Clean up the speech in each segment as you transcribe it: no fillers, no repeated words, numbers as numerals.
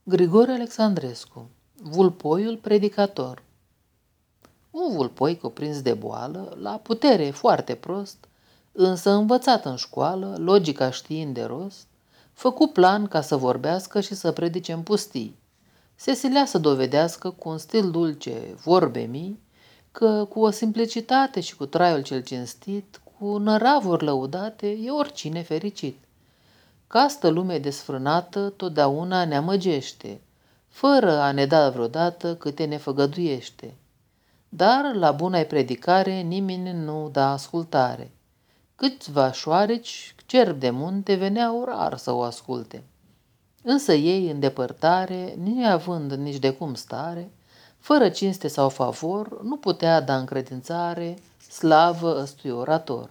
Grigore Alexandrescu, Vulpoiul predicator. Un vulpoi cuprins de boală, la putere foarte prost, însă învățat în școală, logica știind de rost, făcu plan ca să vorbească și să predice în pustii. Se silea să dovedească cu un stil dulce, vorbe mii, că cu o simplicitate și cu traiul cel cinstit, cu năravuri lăudate, e oricine fericit. Castă lume desfrânată totdeauna ne amăgește, fără a ne da vreodată câte ne făgăduiește. Dar la buna-i predicare nimeni nu da ascultare. Câțiva șoareci, cerbi de munte, veneau rar să o asculte. Însă ei, în depărtare, neavând nici de cum stare, fără cinste sau favor, nu putea da încredințare slavă ăstui orator.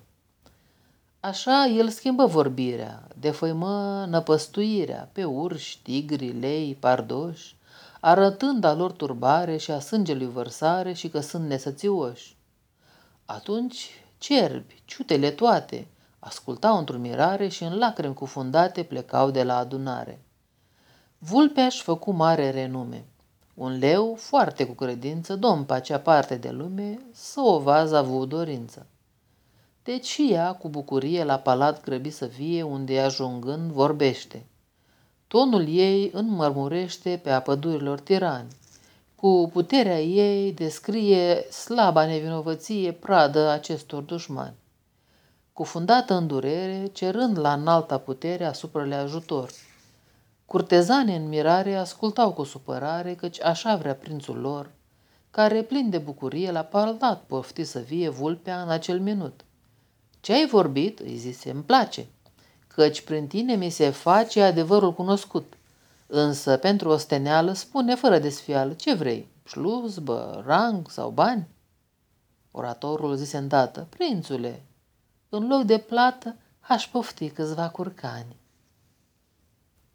Așa el schimbă vorbirea, defăimă năpăstuirea pe urși, tigri, lei, pardoși, arătând a lor turbare și a sângelui vărsare și că sunt nesățioși. Atunci cerbi, ciutele toate, ascultau într-o mirare și în lacrimi cufundate plecau de la adunare. Vulpea-și făcu mare renume. Un leu, foarte cu credință, domn pe acea parte de lume, să o vază avut dorință. Deci și ea, cu bucurie, la palat grăbi să vie, unde ajungând vorbește. Tonul ei înmărmurește pe a pădurilor tirani. Cu puterea ei descrie slaba nevinovăție pradă acestor dușmani. Cufundată în durere, cerând la înalta putere asupra le ajutor. Curtezanii în mirare ascultau cu supărare, căci așa vrea prințul lor, care, plin de bucurie, la palat pofti să vie vulpea în acel minut. Ce-ai vorbit?" îi zise, îmi place, căci prin tine mi se face adevărul cunoscut. Însă, pentru osteneală, spune fără desfială, ce vrei, slujbă, rang sau bani?" Oratorul zise îndată, prințule, în loc de plată, aș pofti câțiva curcani.